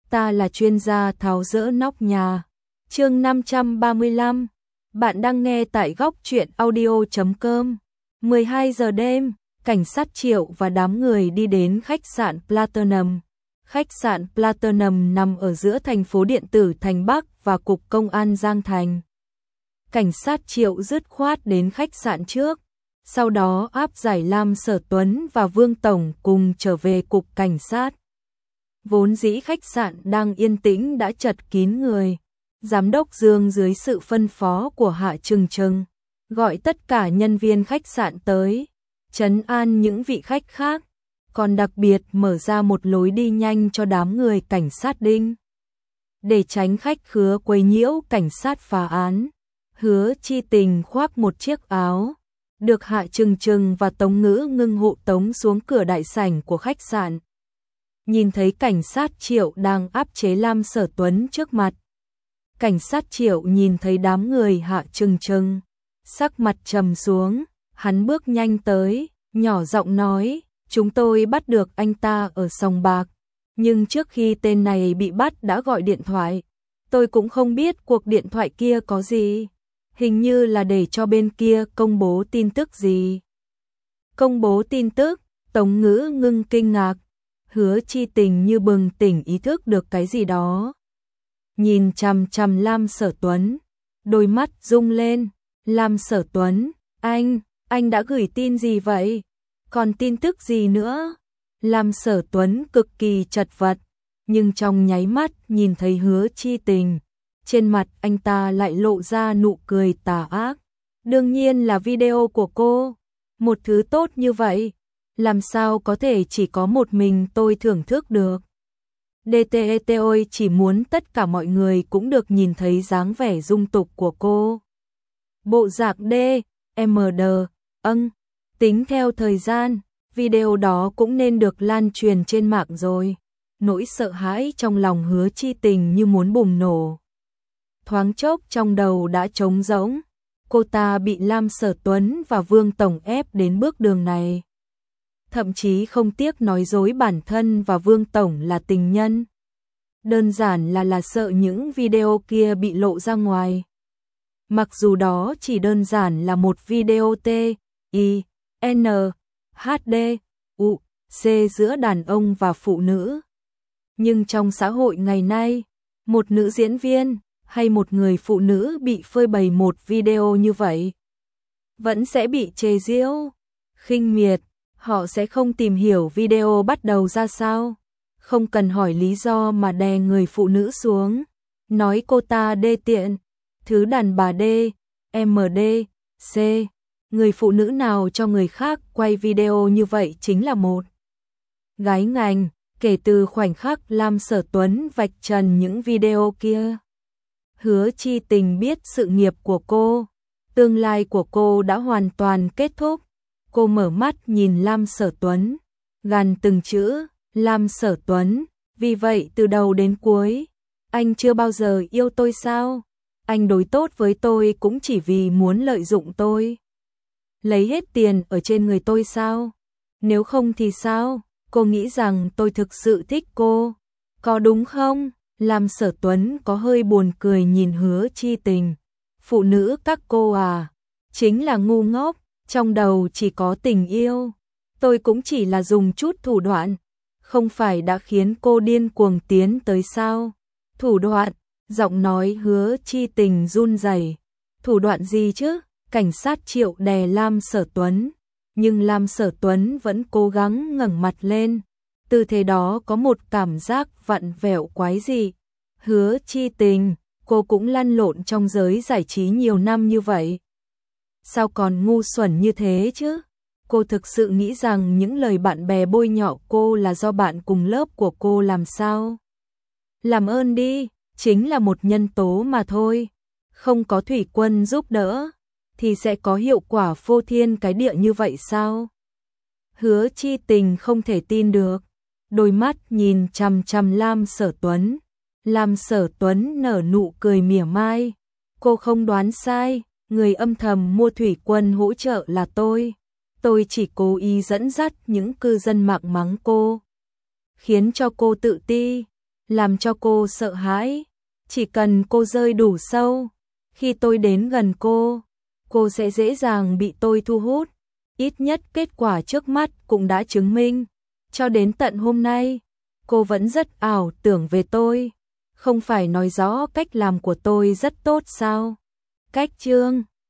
ta là chuyên gia tháo dỡ nóc nhà. Chương 535. Bạn đang nghe tại góc truyện audio.com. 12 giờ đêm, cảnh sát Triệu và đám người đi đến khách sạn Platinum. Khách sạn Platinum nằm ở giữa thành phố điện tử Thành Bắc và cục công an Giang Thành. Cảnh sát Triệu dứt khoát đến khách sạn trước, sau đó áp giải Lam Sở Tuấn và Vương Tổng cùng trở về cục cảnh sát. Vốn dĩ khách sạn đang yên tĩnh đã chật kín người. Giám đốc Dương dưới sự phân phó của Hạ Trừng Trừng gọi tất cả nhân viên khách sạn tới, trấn an những vị khách khác, còn đặc biệt mở ra một lối đi nhanh cho đám người cảnh sát Đinh. Để tránh khách khứa quấy nhiễu cảnh sát phá án, Hứa Chi Tình khoác một chiếc áo, được Hạ Trừng Trừng và Tống Ngữ Ngưng hộ tống xuống cửa đại sảnh của khách sạn. Nhìn thấy cảnh sát Triệu đang áp chế Lam Sở Tuấn trước mặt. Cảnh sát Triệu nhìn thấy đám người Hạ Trừng Trừng, sắc mặt trầm xuống, hắn bước nhanh tới, nhỏ giọng nói, chúng tôi bắt được anh ta ở sòng bạc, nhưng trước khi tên này bị bắt đã gọi điện thoại, tôi cũng không biết cuộc điện thoại kia có gì, hình như là để cho bên kia công bố tin tức gì. Công bố tin tức? Tống Ngữ Ngưng kinh ngạc, Hứa Chi Tình như bừng tỉnh ý thức được cái gì đó. Nhìn chằm chằm Lam Sở Tuấn, đôi mắt rung lên. Lam Sở Tuấn, anh đã gửi tin gì vậy? Còn tin tức gì nữa? Lam Sở Tuấn cực kỳ chật vật, nhưng trong nháy mắt nhìn thấy Hứa Chi Tình, trên mặt anh ta lại lộ ra nụ cười tà ác. Đương nhiên là video của cô, một thứ tốt như vậy, làm sao có thể chỉ có một mình tôi thưởng thức được. DTETOI chỉ muốn tất cả mọi người cũng được nhìn thấy dáng vẻ dung tục của cô. Bộ dạng MD, tính theo thời gian, video đó cũng nên được lan truyền trên mạng rồi. Nỗi sợ hãi trong lòng Hứa Chi Tình như muốn bùng nổ. Thoáng chốc trong đầu đã trống rỗng, cô ta bị Lam Sở Tuấn và Vương Tổng ép đến bước đường này. Thậm chí không tiếc nói dối bản thân và Vương Tổng là tình nhân. Đơn giản là sợ những video kia bị lộ ra ngoài. Mặc dù đó chỉ đơn giản là một video TINHDUC giữa đàn ông và phụ nữ. Nhưng trong xã hội ngày nay, một nữ diễn viên hay một người phụ nữ bị phơi bày một video như vậy vẫn sẽ bị chế giễu, khinh miệt. Họ sẽ không tìm hiểu video bắt đầu ra sao, không cần hỏi lý do mà đè người phụ nữ xuống, nói cô ta đê tiện, thứ đàn bà đê, MD, C. Người phụ nữ nào cho người khác quay video như vậy chính là một gái ngành. Kể từ khoảnh khắc Lam Sở Tuấn vạch trần những video kia, Hứa Chi Tình biết sự nghiệp của cô, tương lai của cô đã hoàn toàn kết thúc. Cô mở mắt nhìn Lam Sở Tuấn, gằn từng chữ, Lam Sở Tuấn, vì vậy từ đầu đến cuối, anh chưa bao giờ yêu tôi sao? Anh đối tốt với tôi cũng chỉ vì muốn lợi dụng tôi. Lấy hết tiền ở trên người tôi sao? Nếu không thì sao? Cô nghĩ rằng tôi thực sự thích cô, có đúng không? Lam Sở Tuấn có hơi buồn cười nhìn Hứa Chi Tình. Phụ nữ các cô à, chính là ngu ngốc. Trong đầu chỉ có tình yêu, tôi cũng chỉ là dùng chút thủ đoạn, không phải đã khiến cô điên cuồng tiến tới sao? Thủ đoạn, giọng nói Hứa Chi Tình run rẩy. Thủ đoạn gì chứ? Cảnh sát Triệu đè Lam Sở Tuấn, nhưng Lam Sở Tuấn vẫn cố gắng ngẩng mặt lên. Tư thế đó có một cảm giác vặn vẹo quái dị. Hứa Chi Tình, cô cũng lăn lộn trong giới giải trí nhiều năm như vậy. Sao còn ngu xuẩn như thế chứ? Cô thực sự nghĩ rằng những lời bạn bè bôi nhọ cô là do bạn cùng lớp của cô làm sao? Làm ơn đi, chính là một nhân tố mà thôi. Không có thủy quân giúp đỡ, thì sẽ có hiệu quả phô thiên cái địa như vậy sao? Hứa Chi Tình không thể tin được, đôi mắt nhìn chằm chằm Lam Sở Tuấn. Lam Sở Tuấn nở nụ cười mỉa mai. Cô không đoán sai. Người âm thầm mua thủy quân hỗ trợ là tôi. Tôi chỉ cố ý dẫn dắt những cư dân mạng mắng cô, khiến cho cô tự ti. làm cho cô sợ hãi. Chỉ cần cô rơi đủ sâu, khi tôi đến gần cô sẽ dễ dàng bị tôi thu hút. Ít nhất kết quả trước mắt cũng đã chứng minh. Cho đến tận hôm nay, cô vẫn rất ảo tưởng về tôi. Không phải nói rõ cách làm của tôi rất tốt sao? Cách chương